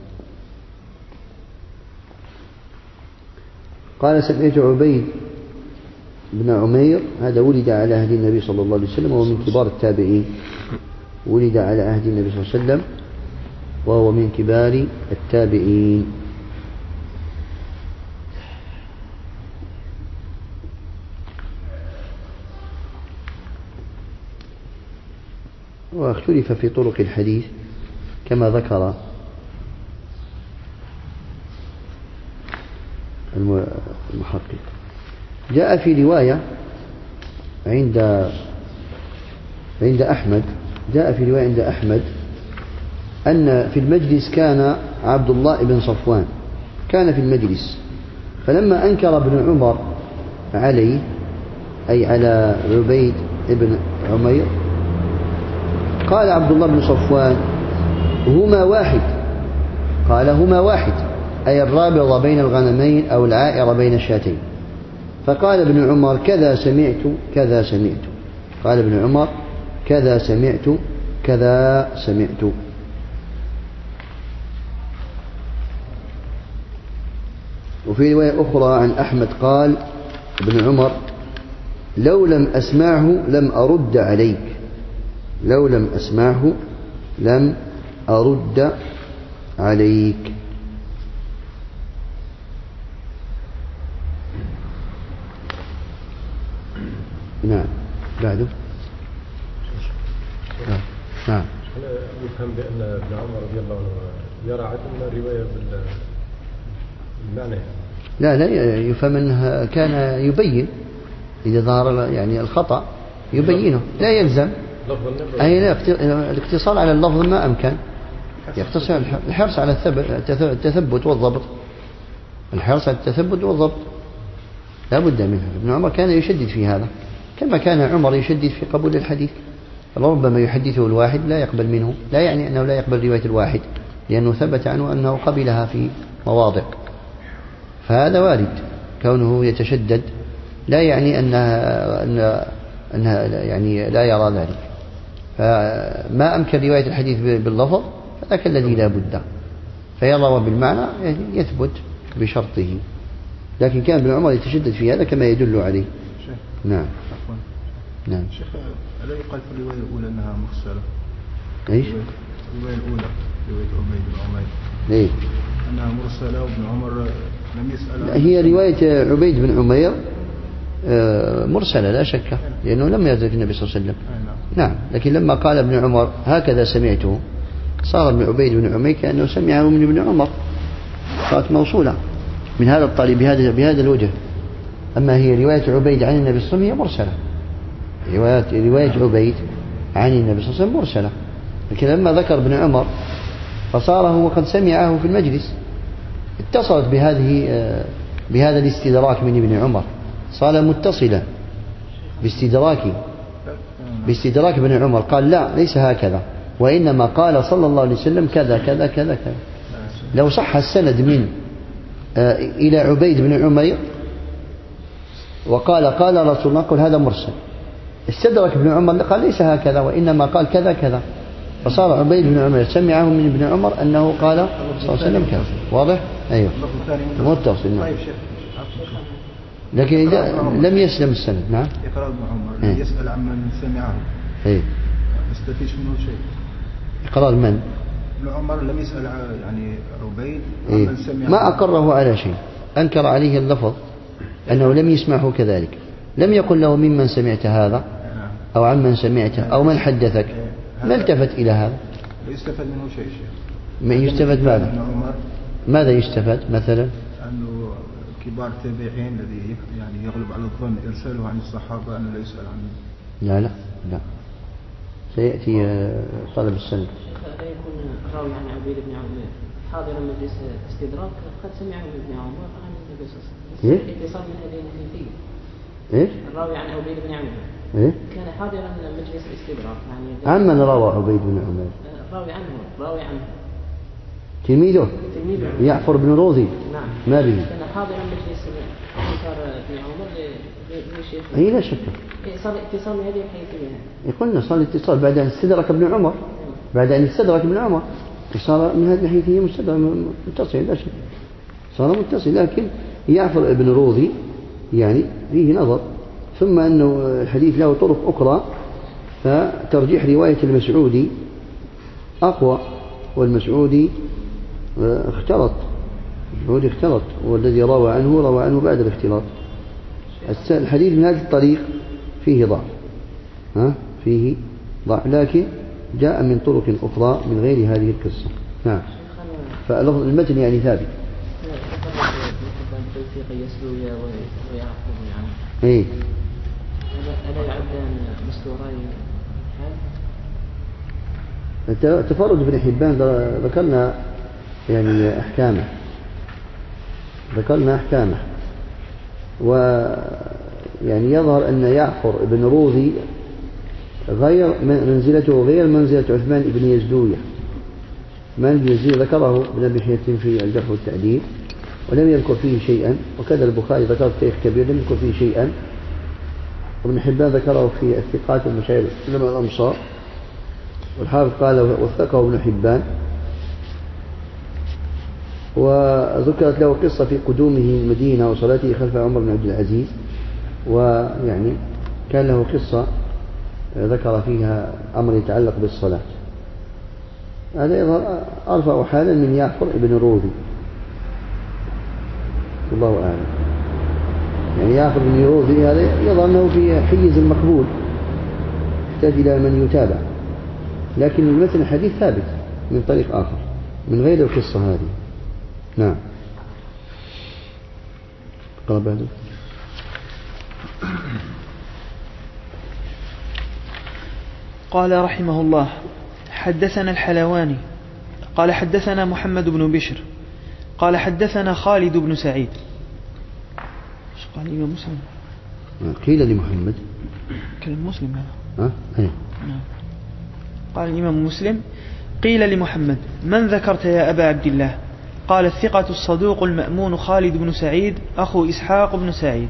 قال سمعت عبيد بن عمير، هذا ولد على عهد النبي صلى الله عليه وسلم وهو من كبار التابعين، ولد على عهد النبي صلى الله عليه وسلم وهو من كبار التابعين. واختلف في طرق الحديث كما ذكر المحقق. جاء في رواية عند أحمد، أن في المجلس كان عبد الله بن صفوان كان في المجلس، فلما أنكر ابن عمر عليه أي على عبيد بن عمير قال عبد الله بن صفوان هما واحد، قال هما واحد أي الرابضة بين الغنمين أو العائرة بين الشاتين. فقال ابن عمر كذا سمعت كذا سمعت، قال ابن عمر كذا سمعت كذا سمعت. وفي رواية أخرى عن أحمد قال ابن عمر لو لم أسمعه لم أرد عليك، لو لم أسمعه لم أرد عليك. نعم. بعده نعم. يفهم بأن ابن عمر رضي الله عنه يرى عدم الرواية بالمعنى. لا يفهم أنه كان يبين إذا ظهر يعني الخطأ يبينه، لا يلزم أي لا الاقتصار على اللفظ ما أمكن، يقتصر الحرص على التثبت والضبط، الحرص على التثبت والضبط لا بد منه. ابن عمر كان يشدد في هذا كما كان عمر يشدد في قبول الحديث. ربما يحدثه الواحد لا يقبل منه، لا يعني أنه لا يقبل رواية الواحد، لأنه ثبت عنه أنه قبلها في مواضع، فهذا وارد. كونه يتشدد لا يعني أنها يعني لا يرى ذلك. فما أمكن رواية الحديث باللفظ فذاك الذي لا بد، فيروى بالمعنى يثبت بشرطه. لكن كان ابن عمر يتشدد في هذا كما يدل عليه. شيخ. نعم. عفوا. نعم. شيخ ألا يقال في الرواية الأولى أنها مرسلة؟ إيش؟ الرواية الأولى رواية عبيد بن عمير. إيه؟ أنها مرسلة وابن عمر لم يسأل. هي رواية عبيد بن عمير مرسلة لا شك، لأنه لم يدرك النبي صلى الله عليه وسلم. نعم. لكن لما قال ابن عمر هكذا سمعته، صار ابن عبيد بن عمير كأنه سمعه من ابن عمر، صارت موصولة من هذا الطريق بهذا الوجه. أما هي رواية عبيد عن النبي صلى الله عليه وسلم هي مرسلة. رواية عبيد عن النبي صلى الله عليه وسلم مرسلة، لكن لما ذكر ابن عمر فصار هو قد سمعه في المجلس، اتصلت بهذا الاستدراك من ابن عمر، صار متصلا باستدراك ابن عمر. قال لا ليس هكذا، وإنما قال صلى الله عليه وسلم كذا كذا كذا كذا. لو صح السند من إلى عبيد بن عمير وقال قال رسول الله، قل هذا مرسل. استدرك ابن عمر قال ليس هكذا، وإنما قال كذا كذا، فصار عبيد بن عمير سمعه من ابن عمر أنه قال صلى الله عليه وسلم كذا. واضح؟ أيوه متصل. نعم. لكن إذا لم يسلم السند. نعم. يقرأ ابن عمر يسأل عمن سمعه. إيه. استفيش منه شيء. إقرار من؟ ابن عمر لم يسأل يعني عبيد إيه؟ عمن سمعه. ما أقره على شيء، أنكر عليه اللفظ أنه لم يسمعه كذلك، لم يقل له ممن سمعت هذا أو عمن سمعته أو من حدثك، ما التفت إلى هذا. يستفاد منه شيء. ما يستفاد ماذا؟ ماذا يستفاد مثلا؟ أنه كبار التابعين الذي يعني يغلب على الظن إرساله عن الصحابة أنه لا يسأل عنه. لا سيأتي طلب السند. لا يكون راوي عن عبيد بن عمير حاضرا مجلس استدراك قد سمعه ابن عمر عن النبي صلى الله عليه وسلم. اتصال من هذه الحديثين. إيش؟ الراوي عن عبيد بن عمير كان حاضرا مجلس الاستدراك يعني. عن من روى عبيد بن عمير؟ راوي عنه تلميذه يعفر بن روضي. نعم. ما به؟ كان حاضرا مجلس انكار ابن عمر للشيخ. أي لا شك. صار اتصال من هذه الحديثين. يقولنا صار الاتصال بعد أن استدرك ابن عمر، صار من هذه الحديثية متصل لا شك، صار متصل. لكن يعفر ابن روضي يعني فيه نظر، ثم أنه الحديث له طرق أخرى، فترجيح رواية المسعودي أقوى، والمسعودي اختلط، والذي روى عنه بعد الاختلاط. الحديث من هذه الطريق فيه ضعف، لكن جاء من طرق أخرى من غير هذه القصة. نعم. فاللفظ المتن يعني ثابت. إيه. ألا يعدان مستورين؟ تفرد ابن حبان ذكرنا يعني أحكامه، ويعني يظهر أن يعفر ابن روضي منزلته غير منزلة عثمان بن يزدوية. عثمان بن يزدوية ذكره ابن أبي حاتم في الجرح والتعديل ولم يذكر فيه شيئا، وكذا البخاري ذكر في تاريخ كبير لم يذكر فيه شيئا، وابن حبان ذكره في الثقات والمشاهير لما الأمصار، والحافظ قال وثقه ابن حبان. وذكرت له قصة في قدومه المدينة وصلاته خلف عمر بن عبد العزيز، ويعني كان له قصة ذكر فيها أمر يتعلق بالصلاة. هذا يظهر أرفع حالا من يعفر ابن روضي، الله أعلم. يعني يعفر ابن روضي هذا يظهر أنه في حيز المقبول، يحتاج إلى من يتابع، لكن المتن الحديث ثابت من طريق آخر من غير القصة هذه. نعم. قال بعده. قال رحمه الله: حدثنا الحلواني قال حدثنا محمد بن بشر قال حدثنا خالد بن سعيد. قال الإمام مسلم قيل لمحمد كلام مسلم هذا. أيه. قال الإمام مسلم: قيل لمحمد: من ذكرت يا أبا عبد الله؟ قال: الثقة الصدوق المأمون خالد بن سعيد أخو إسحاق بن سعيد.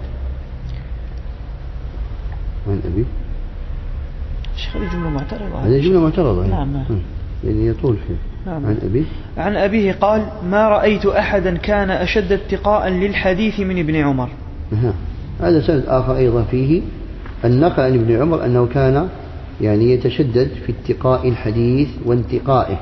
عن أبي هذه جملة معترضة. هذه جملة معترضة نعم. يعني يطول فيه. نعم. عن أبيه قال: ما رأيت أحدا كان أشد اتقاء للحديث من ابن عمر. هذا سند آخر أيضا فيه النقل عن ابن عمر أنه كان يعني يتشدد في اتقاء الحديث وانتقائه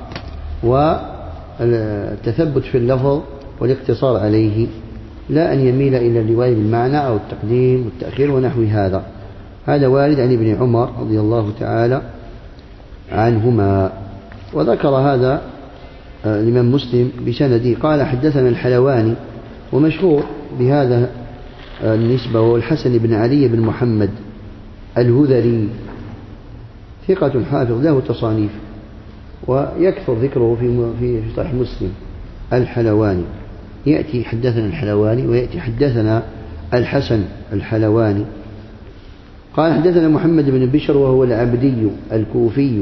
والتثبت في اللفظ والاقتصار عليه، لا أن يميل إلى الرواية بالمعنى أو التقديم والتأخير ونحو هذا. هذا وارد عن ابن عمر رضي الله تعالى عنهما. وذكر هذا الإمام مسلم بسنده قال: حدثنا الحلواني، ومشهور بهذا النسبة، وهو الحسن بن علي بن محمد الهذلي، ثقة حافظ له تصانيف، ويكثر ذكره في صحيح مسلم. الحلواني يأتي حدثنا الحلواني، ويأتي حدثنا الحسن الحلواني. قال: حدثنا محمد بن بشر وهو العبدي الكوفي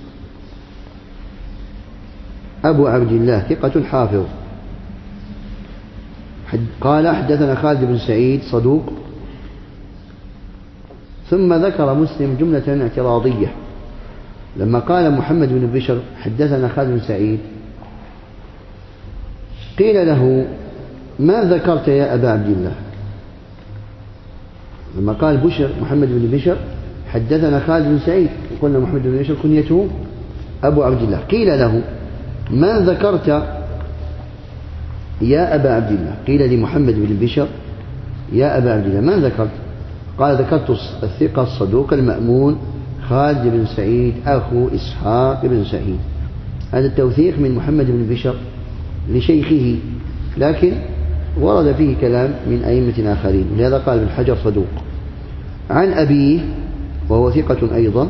أبو عبد الله، ثقة حافظ. قال: حدثنا خالد بن سعيد صدوق. ثم ذكر مسلم جملة اعتراضية لما قال محمد بن بشر حدثنا خالد بن سعيد، قيل له: ما ذكرت يا أبا عبد الله؟ لما قال بشر محمد بن بشر حدثنا خالد بن سعيد، وقلنا محمد بن بشر كنيته أبو عبد الله، قيل له: ما ذكرت يا أبا عبد الله؟ قيل لمحمد بن بشر: يا أبا عبد الله ما ذكرت؟ قال: ذكرت الثقة الصدوق المأمون خالد بن سعيد أخو إسحاق بن سعيد. هذا التوثيق من محمد بن بشر لشيخه، لكن ورد فيه كلام من أئمة آخرين، لهذا قال ابن حجر صدوق. عن أبيه وهو ثقة أيضا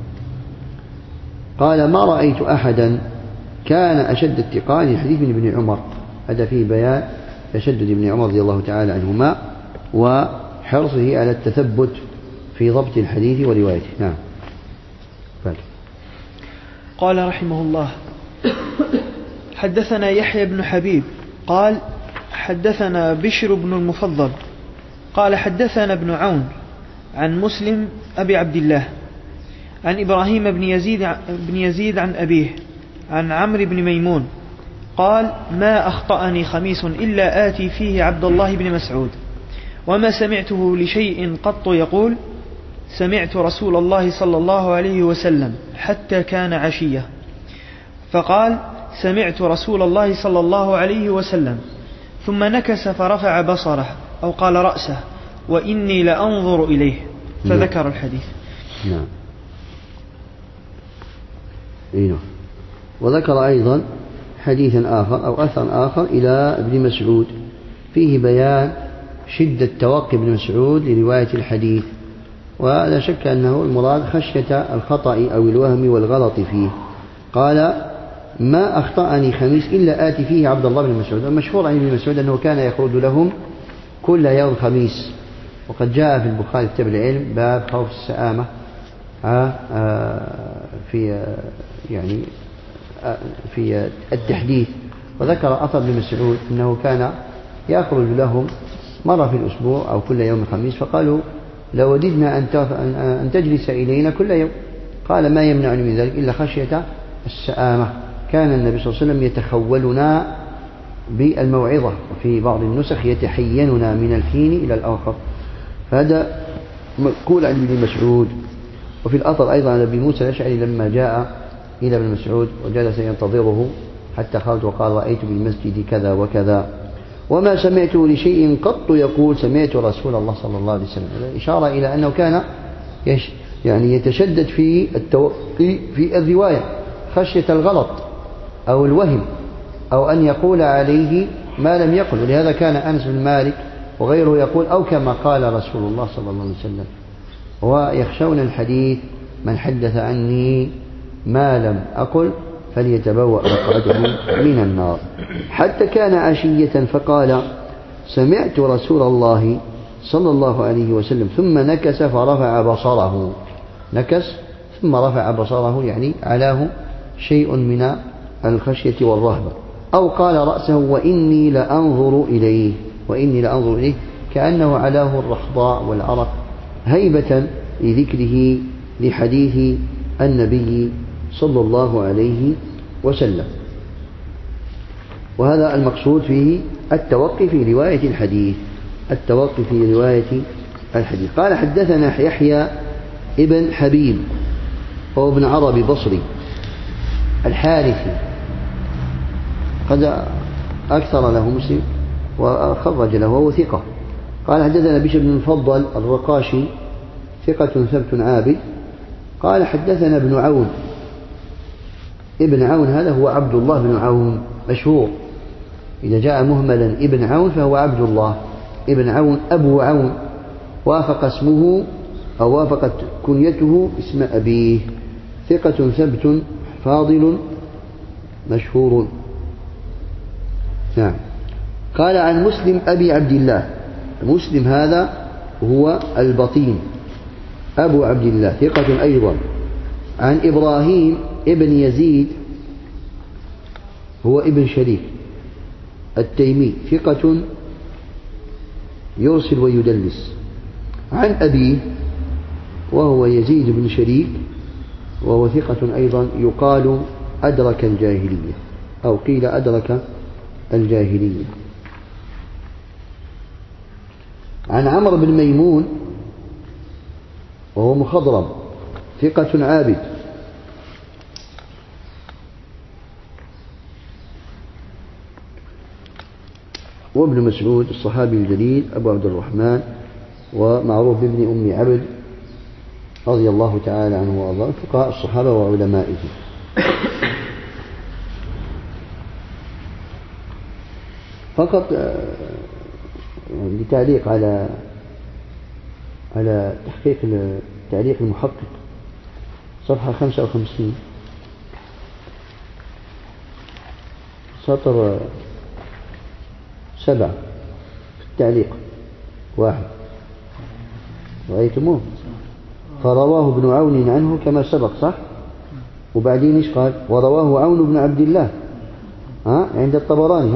قال: ما رأيت أحدا كان أشد اتقاء للحديث من ابن عمر. هذا فيه بيان تشدد ابن عمر رضي الله تعالى عنهما وحرصه على التثبت في ضبط الحديث وروايته. نعم. قال رحمه الله: حدثنا يحيى بن حبيب قال: حدثنا بشر بن المفضل قال: حدثنا ابن عون عن مسلم أبي عبد الله عن إبراهيم بن يزيد عن أبيه عن عمرو بن ميمون قال: ما أخطأني خميس إلا آتي فيه عبد الله بن مسعود، وما سمعته لشيء قط يقول: سمعت رسول الله صلى الله عليه وسلم حتى كان عشية، فقال: سمعت رسول الله صلى الله عليه وسلم، ثم نكس فرفع بصره أو قال رأسه، وإني لأنظر إليه، فذكر الحديث. نعم. وذكر أيضا حديثا آخر أو أثر آخر إلى ابن مسعود فيه بيان شدة توقي ابن مسعود لرواية الحديث، ولا شك أنه المراد خشية الخطأ أو الوهم والغلط فيه. قال: ما أخطأني خميس إلا آتي فيه عبد الله بن مسعود. المشهور عن ابن مسعود أنه كان يخرج لهم كل يوم خميس، وقد جاء في البخاري كتاب العلم باب خوف السآمة في التحديث، وذكر أثر ابن مسعود أنه كان يخرج لهم مرة في الأسبوع أو كل يوم خميس، فقالوا: لو وددنا أن تجلس إلينا كل يوم. قال: ما يمنعني من ذلك إلا خشية السآمة. كان النبي صلى الله عليه وسلم يتخولنا بالموعظة، وفي بعض النسخ يتحيننا من الحين إلى الآخر. فهذا مقول عن ابن مسعود. وفي الأثر أيضا عن أبي موسى الأشعري لما جاء إلى ابن مسعود وجلس ينتظره حتى خرج وقال: رأيت بالمسجد كذا وكذا، وما سمعته لشيء قط يقول: سمعت رسول الله صلى الله عليه وسلم. إشارة إلى أنه كان يعني يتشدد في التوقي في الرواية خشية الغلط أو الوهم أو أن يقول عليه ما لم يقل. ولهذا كان أنس بن مالك وغيره يقول: أو كما قال رسول الله صلى الله عليه وسلم. ويخشون الحديث: من حدث عني ما لم أقل فليتبوأ مقعده من النار. حتى كان عشية فقال: سمعت رسول الله صلى الله عليه وسلم، ثم نكس فرفع بصره. نكس ثم رفع بصره، يعني علاه شيء من الخشية والرهبة. أو قال رأسه: وإني لأنظر إليه. وإني لأنظر إليه، كأنه علاه الرحضاء والعرق هيبة لذكره لحديث النبي صلى الله عليه وسلم. وهذا المقصود فيه التوقي في رواية الحديث. التوقي في رواية الحديث. قال حدثنا يحيى ابن حبيب هو ابن عربي بصري الحارثي، قد أكثر له مسلم وخرج له وهو ثقة. قال حدثنا بشر بن المفضل الرقاشي ثقة ثبت عابد. قال حدثنا ابن عون. ابن عون هذا هو عبد الله بن عون مشهور، إذا جاء مهملا ابن عون فهو عبد الله. ابن عون أبو عون، وافق اسمه أو وافقت كنيته اسم أبيه. ثقة ثبت فاضل مشهور. نعم. قال عن مسلم أبي عبد الله. مسلم هذا هو البطين أبو عبد الله ثقة أيضا. عن إبراهيم ابن يزيد هو ابن شريك التيمي ثقة يرسل ويدلس. عن أبيه وهو يزيد بن شريك وهو ثقة أيضا، يقال أدرك الجاهلية أو قيل أدرك الجاهلية. عن عمرو بن ميمون وهو مخضرم ثقة عابد. وابن مسعود الصحابي الجليل أبو عبد الرحمن ومعروف بابن أم عبد رضي الله تعالى عنه وأرضاه، فقهاء الصحابة وعلمائهم. فقط لتعليق على تحقيق تعليق المحقق صفحة 55 سطر 7 في التعليق 1 رأيتموه؟ فرواه ابن عون عنه كما سبق صح؟ وبعدين ايش قال؟ ورواه عون بن عبد الله عند الطبراني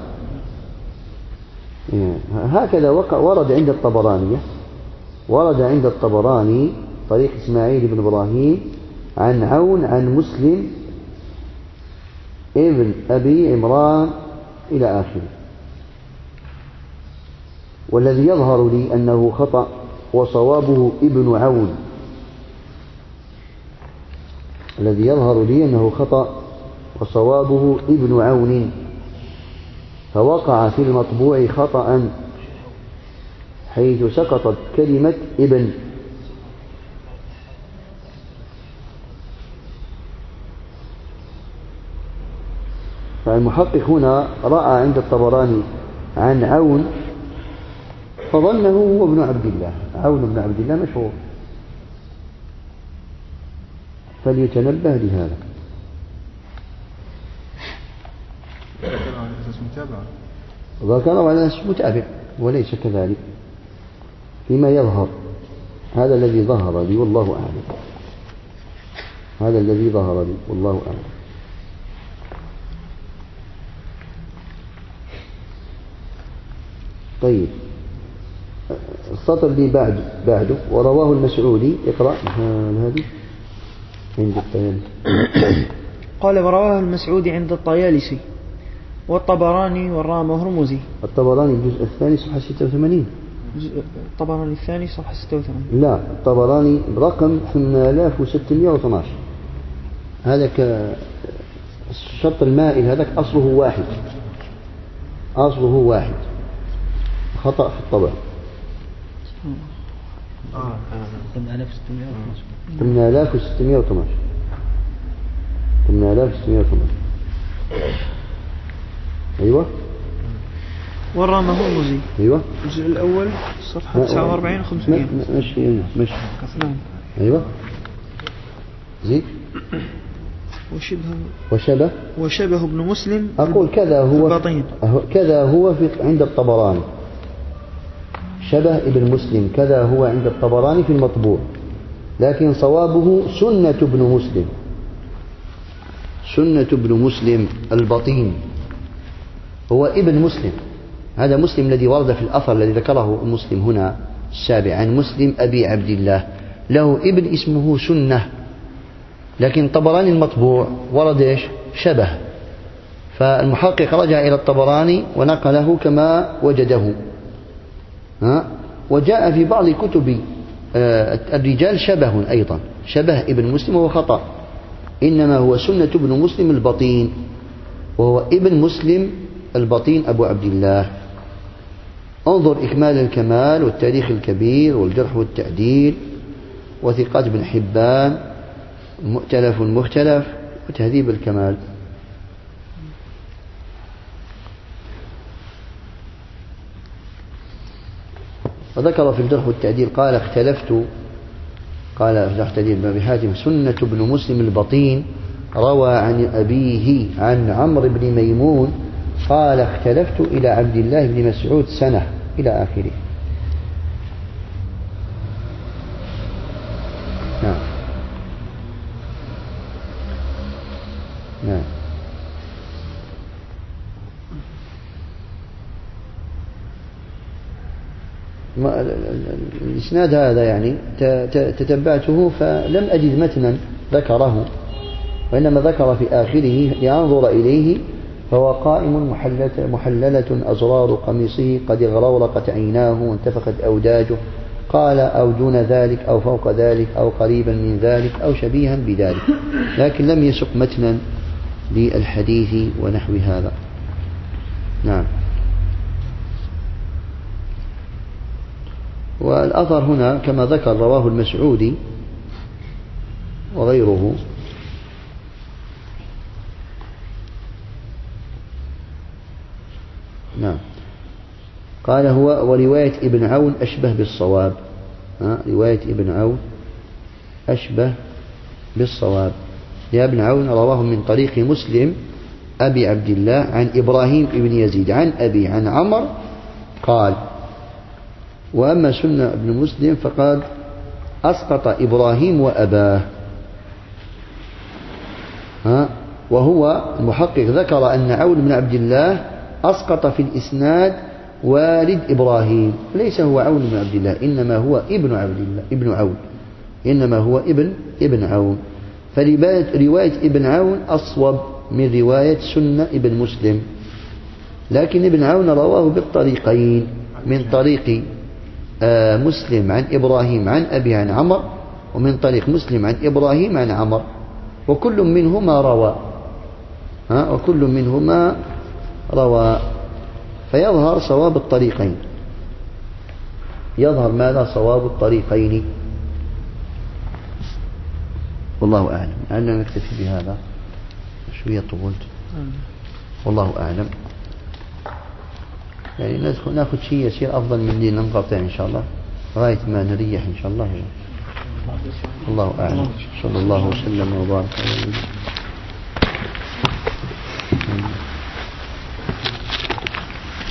هكذا ورد عند الطبراني. ورد عند الطبراني طريق إسماعيل بن إبراهيم عن عون عن مسلم ابن أبي عمران إلى آخره. والذي يظهر لي أنه خطأ وصوابه ابن عون. الذي يظهر لي أنه خطأ وصوابه ابن عون، فوقع في المطبوع خطأ حيث سقطت كلمة ابن. فالمحقق هنا رأى عند الطبراني عن عون فظنه هو ابن عبد الله. عون بن عبد الله مشهور، فليتنبه لهذا. ذكره على أساس متابع وليس كذلك فيما يظهر. هذا الذي ظهر لي والله أعلم. هذا الذي ظهر لي والله أعلم. طيب السطر اللي بعده ورواه المسعودي. اقرأ هذه عند الطيالسي. قال ورواه المسعودي عند الطيالسي والطبراني والرام هرمزي. الطبراني الجزء الثاني صفحة 86. الطبراني الثاني صفحة 86. لا الطبراني رقم 8612. هذا الشط المائل هذاك أصله واحد. أصله واحد، خطأ في الطبع. 8612. 8612. أيوة. والرام هرمزي. أيوة. الجزء الأول صفحة 49 و 500. مشي. أيوة. زيد. وشبه ابن مسلم. أقول كذا هو عند الطبراني. شبه ابن مسلم كذا هو عند الطبراني في المطبوع، لكن صوابه سنة ابن مسلم. سنة ابن مسلم البطين هو ابن مسلم. هذا مسلم الذي ورد في الأثر الذي ذكره مسلم هنا السابع عن مسلم أبي عبد الله، له ابن اسمه سنة، لكن طبراني المطبوع ورد إيش؟ شبه. فالمحقق رجع إلى الطبراني ونقله كما وجده. وجاء في بعض كتب الرجال شبه أيضا، شبه ابن مسلم وهو خطأ، إنما هو سنة ابن مسلم البطين، وهو ابن مسلم البطين أبو عبد الله. انظر إكمال الكمال والتاريخ الكبير والجرح والتعديل وثقات ابن حبان مؤتلف المختلف وتهذيب الكمال. وذكر في الجرح والتعديل قال اختلفت، قال في الجرح والتعديل بن أبي حاتم سنة ابن مسلم البطين روى عن أبيه عن عمرو بن ميمون قال اختلفت إلى عبد الله بن مسعود سنة إلى آخره. نعم نعم. الإسناد هذا يعني تتبعته فلم أجد متنا ذكره، وإنما ذكر في آخره لأنظر إليه فهو قائم محللة أزرار قميصه قد اغرورقت عيناه وانتفخت أوداجه، قال أو دون ذلك أو فوق ذلك أو قريبا من ذلك أو شبيها بذلك، لكن لم يسق متنا للحديث ونحو هذا. نعم. والأثر هنا كما ذكر رواه المسعودي وغيره. نعم. قال هو ورواية ابن عون أشبه بالصواب. رواية ابن عون أشبه بالصواب. يا ابن عون رواه من طريق مسلم أبي عبد الله عن إبراهيم ابن يزيد عن أبي عن عمر قال. وأما سنة ابن مسلم فقد أسقط إبراهيم وأباه. وهو المحقق ذكر أن عون بن عبد الله أسقط في الإسناد والد إبراهيم، ليس هو عون بن عبد الله إنما هو ابن عبد الله ابن عون، إنما هو ابن عون. فرواية ابن عون أصوب من رواية سنة ابن مسلم، لكن ابن عون رواه بالطريقين، من طريق مسلم عن إبراهيم عن أبي عن عمر، ومن طريق مسلم عن إبراهيم عن عمر، وكل منهما روى وكل منهما روى، فيظهر صواب الطريقين. يظهر ماذا؟ صواب الطريقين. والله أعلم. لعلنا نكتفي بهذا، شوية طولت. والله أعلم. يعني ناخذ شيء يصير أفضل من اللي ننقطع إن شاء الله لغاية ما نريح إن شاء الله. الله أعلم. صلى الله وسلم وبارك على